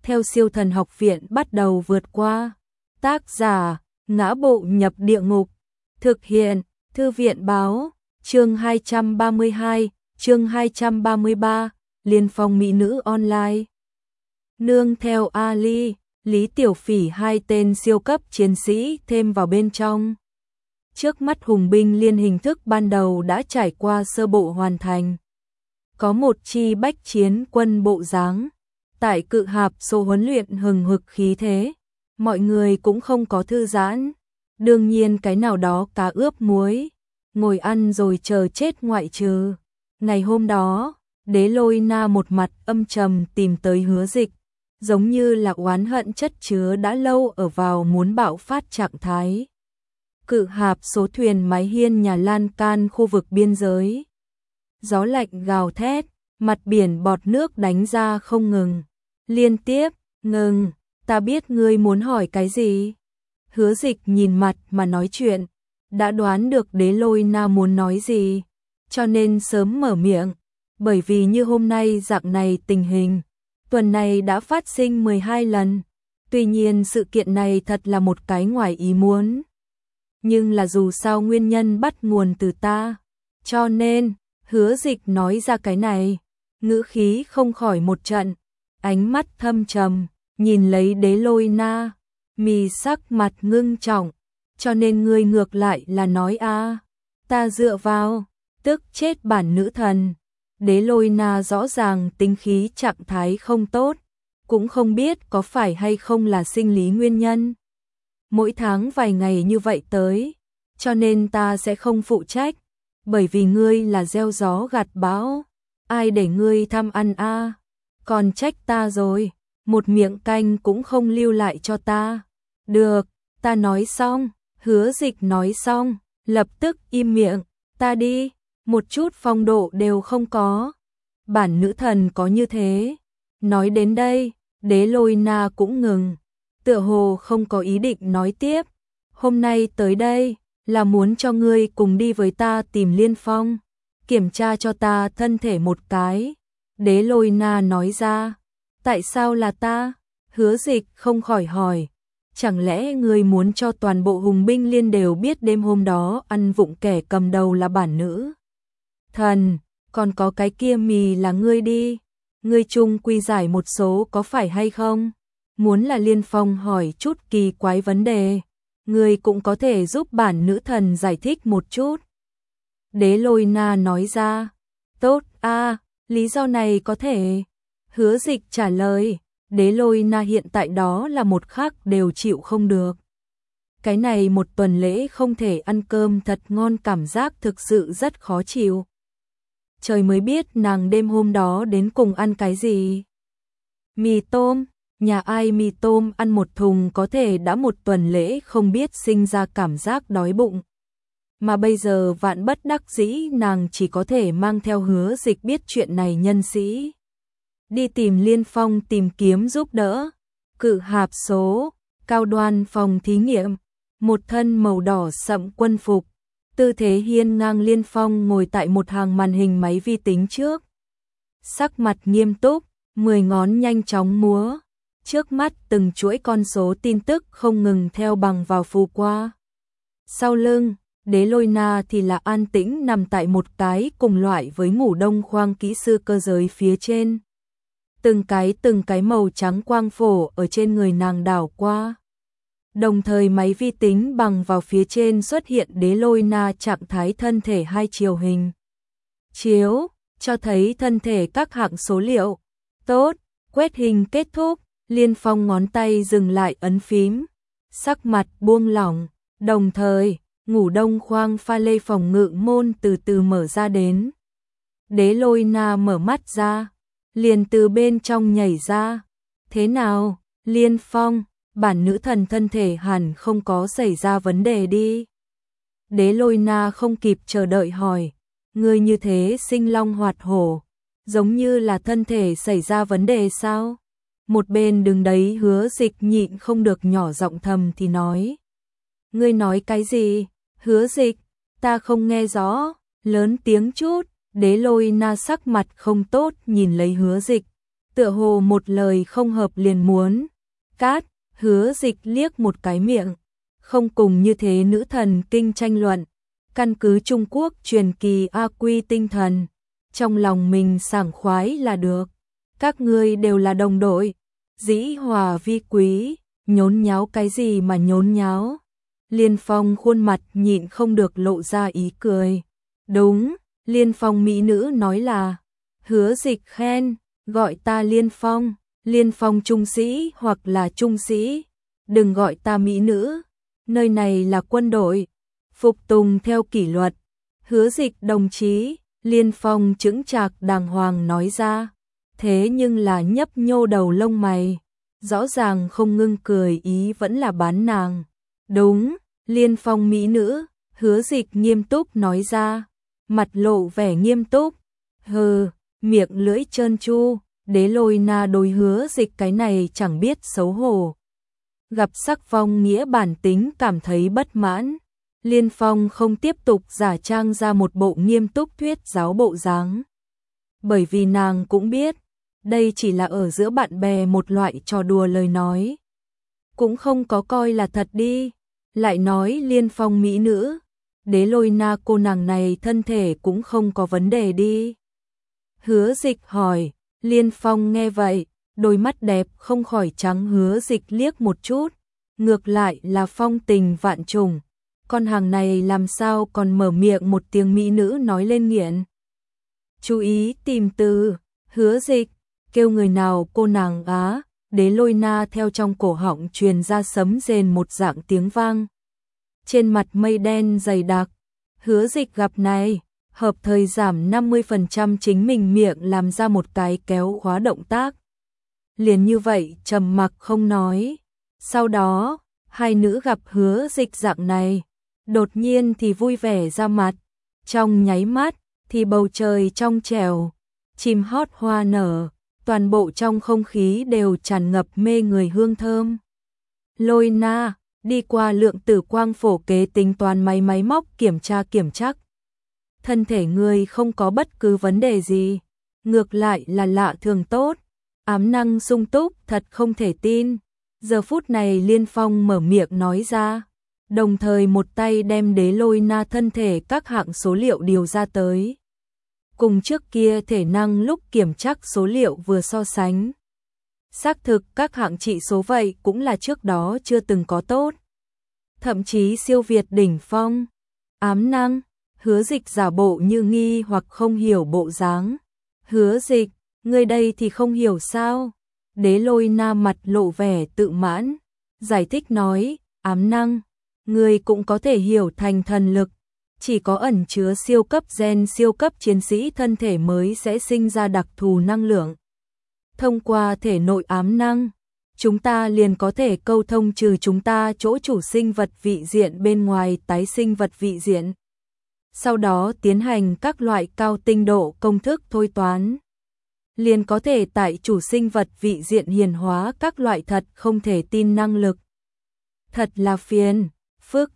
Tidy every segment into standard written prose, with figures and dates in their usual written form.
theo Siêu Thần Học Viện bắt đầu vượt qua. Tác giả: Ngã Bộ Nhập Địa Ngục. Thực hiện: Thư viện báo. Chương 232, chương 233, Liên Phong Mỹ Nữ Online. Nương theo Ali, Lý Tiểu Phỉ, hai tên siêu cấp chiến sĩ thêm vào bên trong. Trước mắt hùng binh liên hình thức ban đầu đã trải qua sơ bộ hoàn thành. Có một chi bách chiến quân bộ dáng. Tại cự hạp số huấn luyện hừng hực khí thế. Mọi người cũng không có thư giãn. Đương nhiên cái nào đó cá ướp muối. Ngồi ăn rồi chờ chết ngoại trừ. Ngày hôm đó, Đế Lôi Na một mặt âm trầm tìm tới Hứa Dịch. Giống như là oán hận chất chứa đã lâu ở vào muốn bạo phát trạng thái. Cự hạp số thuyền mái hiên nhà lan can khu vực biên giới. Gió lạnh gào thét, mặt biển bọt nước đánh ra không ngừng. Liên tiếp, ngừng, ta biết ngươi muốn hỏi cái gì. Hứa Dịch nhìn mặt mà nói chuyện, đã đoán được Đế Lôi Na muốn nói gì, cho nên sớm mở miệng, bởi vì như hôm nay dạng này tình hình, tuần này đã phát sinh 12 lần, tuy nhiên sự kiện này thật là một cái ngoài ý muốn. Nhưng là dù sao nguyên nhân bắt nguồn từ ta, cho nên, Hứa Dịch nói ra cái này, ngữ khí không khỏi một trận, ánh mắt thâm trầm, nhìn lấy Đế Lôi Na, mì sắc mặt ngưng trọng, cho nên ngươi ngược lại là nói ta dựa vào, tức chết bản nữ thần. Đế Lôi Na rõ ràng tính khí trạng thái không tốt, cũng không biết có phải hay không là sinh lý nguyên nhân. Mỗi tháng vài ngày như vậy tới, cho nên ta sẽ không phụ trách, bởi vì ngươi là gieo gió gặt bão, ai để ngươi thăm ăn còn trách ta rồi, một miệng canh cũng không lưu lại cho ta. Được, ta nói xong. Hứa Dịch nói xong, lập tức im miệng, ta đi, một chút phong độ đều không có. Bản nữ thần có như thế. Nói đến đây, Đế Lôi Na cũng ngừng, tựa hồ không có ý định nói tiếp. Hôm nay tới đây, là muốn cho ngươi cùng đi với ta tìm Liên Phong, kiểm tra cho ta thân thể một cái. Đế Lôi Na nói ra, tại sao là ta? Hứa Dịch không khỏi hỏi. Chẳng lẽ ngươi muốn cho toàn bộ hùng binh liên đều biết đêm hôm đó ăn vụng kẻ cầm đầu là bản nữ thần, còn có cái kia mì là ngươi đi, ngươi chung quy giải một số có phải hay không? Muốn là Liên Phong hỏi chút kỳ quái vấn đề, ngươi cũng có thể giúp bản nữ thần giải thích một chút. Đế Lôi Na nói ra, tốt lý do này có thể. Hứa Dịch trả lời. Đế Lôi Na hiện tại đó là một khắc đều chịu không được. Cái này một tuần lễ không thể ăn cơm thật ngon, cảm giác thực sự rất khó chịu. Trời mới biết nàng đêm hôm đó đến cùng ăn cái gì. Mì tôm, nhà ai mì tôm ăn một thùng có thể đã một tuần lễ không biết sinh ra cảm giác đói bụng. Mà bây giờ vạn bất đắc dĩ nàng chỉ có thể mang theo Hứa Dịch biết chuyện này nhân sĩ. Đi tìm Liên Phong tìm kiếm giúp đỡ. Cự hạp số, cao đoan phòng thí nghiệm, một thân màu đỏ sậm quân phục, tư thế hiên ngang. Liên Phong ngồi tại một hàng màn hình máy vi tính trước. Sắc mặt nghiêm túc, 10 ngón nhanh chóng múa. Trước mắt từng chuỗi con số tin tức không ngừng theo bằng vào phù qua. Sau lưng, Đế Lôi Na thì là an tĩnh nằm tại một cái cùng loại với ngủ đông khoang kỹ sư cơ giới phía trên. Từng cái màu trắng quang phổ ở trên người nàng đảo qua. Đồng thời máy vi tính bằng vào phía trên xuất hiện Đế Lôi Na trạng thái thân thể hai chiều hình chiếu, cho thấy thân thể các hạng số liệu. Tốt, quét hình kết thúc, Liên Phong ngón tay dừng lại ấn phím, sắc mặt buông lỏng, đồng thời, ngủ đông khoang pha lê phòng ngự môn từ từ mở ra đến. Đế Lôi Na mở mắt ra, liền từ bên trong nhảy ra. Thế nào, Liên Phong, bản nữ thần thân thể hẳn không có xảy ra vấn đề đi. Đế Lôi Na không kịp chờ đợi hỏi, ngươi như thế sinh long hoạt hổ, giống như là thân thể xảy ra vấn đề sao? Một bên đứng đấy Hứa Dịch nhịn không được nhỏ giọng thầm thì nói. Ngươi nói cái gì? Hứa Dịch, ta không nghe rõ, lớn tiếng chút. Đế Lôi Na sắc mặt không tốt nhìn lấy Hứa Dịch, tựa hồ một lời không hợp liền muốn cát. Hứa Dịch liếc một cái miệng, không cùng như thế nữ thần kinh tranh luận, căn cứ Trung Quốc truyền kỳ A Quy tinh thần, trong lòng mình sảng khoái là được. Các ngươi đều là đồng đội, dĩ hòa vi quý, nhốn nháo cái gì mà nhốn nháo. Liên Phong khuôn mặt nhịn không được lộ ra ý cười. Đúng, Liên Phong mỹ nữ nói là. Hứa Dịch khen, gọi ta Liên Phong, Liên Phong trung sĩ hoặc là trung sĩ, đừng gọi ta mỹ nữ, nơi này là quân đội, phục tùng theo kỷ luật. Hứa Dịch đồng chí, Liên Phong chững chạc đàng hoàng nói ra, thế nhưng là nhấp nhô đầu lông mày, rõ ràng không ngưng cười ý vẫn là bán nàng. Đúng, Liên Phong mỹ nữ, Hứa Dịch nghiêm túc nói ra, mặt lộ vẻ nghiêm túc. Hừ, miệng lưỡi trơn tru, Đế Lôi Na đối Hứa Dịch cái này chẳng biết xấu hổ. Gặp sắc phong nghĩa bản tính cảm thấy bất mãn. Liên Phong không tiếp tục giả trang ra một bộ nghiêm túc thuyết giáo bộ dáng. Bởi vì nàng cũng biết, đây chỉ là ở giữa bạn bè một loại trò đùa lời nói. Cũng không có coi là thật đi. Lại nói Liên Phong mỹ nữ, Đế Lôi Na cô nàng này thân thể cũng không có vấn đề đi. Hứa Dịch hỏi, Liên Phong nghe vậy, đôi mắt đẹp không khỏi trắng Hứa Dịch liếc một chút, ngược lại là phong tình vạn trùng. Con hàng này làm sao còn mở miệng một tiếng mỹ nữ nói lên nghiện. Chú ý tìm từ, Hứa Dịch, kêu người nào cô nàng á, Đế Lôi Na theo trong cổ họng truyền ra sấm rền một dạng tiếng vang. Trên mặt mây đen dày đặc, Hứa Dịch gặp này, hợp thời giảm 50% chính mình miệng làm ra một cái kéo khóa động tác. Liền như vậy trầm mặc không nói. Sau đó, hai nữ gặp Hứa Dịch dạng này, đột nhiên thì vui vẻ ra mặt, trong nháy mắt thì bầu trời trong trẻo, chim hót hoa nở, toàn bộ trong không khí đều tràn ngập mê người hương thơm. Lôi Na, đi qua lượng tử quang phổ kế tính toán máy móc kiểm chắc. Thân thể người không có bất cứ vấn đề gì, ngược lại là lạ thường tốt, ám năng sung túc thật không thể tin. Giờ phút này Liên Phong mở miệng nói ra, đồng thời một tay đem Đế Lôi Na thân thể các hạng số liệu điều ra tới. Cùng trước kia thể năng lúc kiểm tra số liệu vừa so sánh. Xác thực các hạng trị số vậy cũng là trước đó chưa từng có tốt. Thậm chí siêu việt đỉnh phong. Ám năng, Hứa Dịch giả bộ như nghi hoặc không hiểu bộ dáng. Hứa Dịch, người đây thì không hiểu sao? Đế Lôi Na mặt lộ vẻ tự mãn, giải thích nói, ám năng, người cũng có thể hiểu thành thần lực. Chỉ có ẩn chứa siêu cấp gen siêu cấp chiến sĩ thân thể mới sẽ sinh ra đặc thù năng lượng. Thông qua thể nội ám năng, chúng ta liền có thể câu thông trừ chúng ta chỗ chủ sinh vật vị diện bên ngoài tái sinh vật vị diện. Sau đó tiến hành các loại cao tinh độ công thức thôi toán. Liền có thể tại chủ sinh vật vị diện hiển hóa các loại thật không thể tin năng lực. Thật là phiền, phức,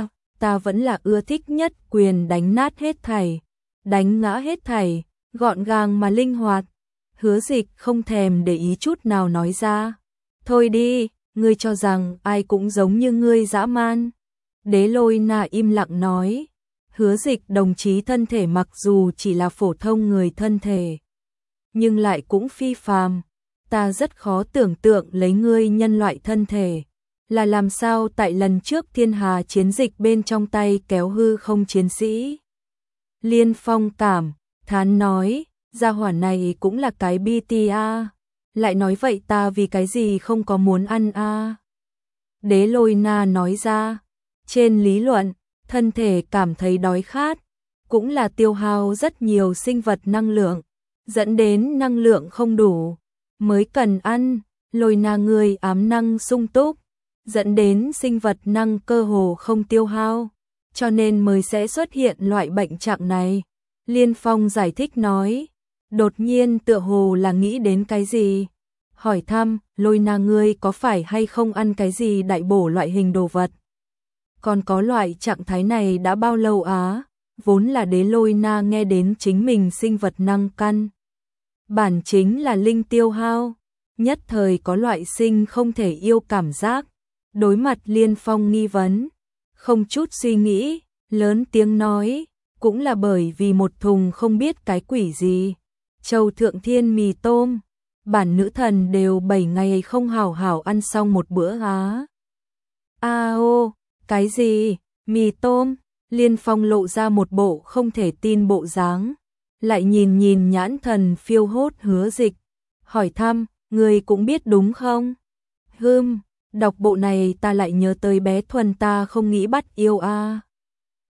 ta vẫn là ưa thích nhất quyền đánh nát hết thảy, đánh ngã hết thảy, gọn gàng mà linh hoạt. Hứa Dịch không thèm để ý chút nào nói ra. Thôi đi, ngươi cho rằng ai cũng giống như ngươi dã man. Đế Lôi Na im lặng nói. Hứa Dịch đồng chí thân thể mặc dù chỉ là phổ thông người thân thể, nhưng lại cũng phi phàm. Ta rất khó tưởng tượng lấy ngươi nhân loại thân thể là làm sao tại lần trước thiên hà chiến dịch bên trong tay kéo hư không chiến sĩ. Liên Phong cảm thán nói, gia hỏa này cũng là cái BTA, lại nói vậy ta vì cái gì không có muốn ăn a? Đế Lôi Na nói ra, trên lý luận, thân thể cảm thấy đói khát, cũng là tiêu hao rất nhiều sinh vật năng lượng, dẫn đến năng lượng không đủ, mới cần ăn. Lôi Na người ám năng sung túc, dẫn đến sinh vật năng cơ hồ không tiêu hao, cho nên mới sẽ xuất hiện loại bệnh trạng này. Liên Phong giải thích nói, đột nhiên tựa hồ là nghĩ đến cái gì. Hỏi thăm, Lôi Na ngươi có phải hay không ăn cái gì đại bổ loại hình đồ vật? Còn có loại trạng thái này đã bao lâu á? Vốn là Đế Lôi Na nghe đến chính mình sinh vật năng căn bản chính là linh tiêu hao, nhất thời có loại sinh không thể yêu cảm giác. Đối mặt Liên Phong nghi vấn, không chút suy nghĩ, lớn tiếng nói, cũng là bởi vì một thùng không biết cái quỷ gì. Châu Thượng Thiên mì tôm, bản nữ thần đều 7 ngày không hảo hảo ăn xong một bữa á. Ô, cái gì? Mì tôm? Liên Phong lộ ra một bộ không thể tin bộ dáng, lại nhìn nhìn nhãn thần phiêu hốt Hứa Dịch, hỏi thăm, người cũng biết đúng không? Đọc bộ này ta lại nhớ tới bé Thuần ta không nghĩ bắt yêu a.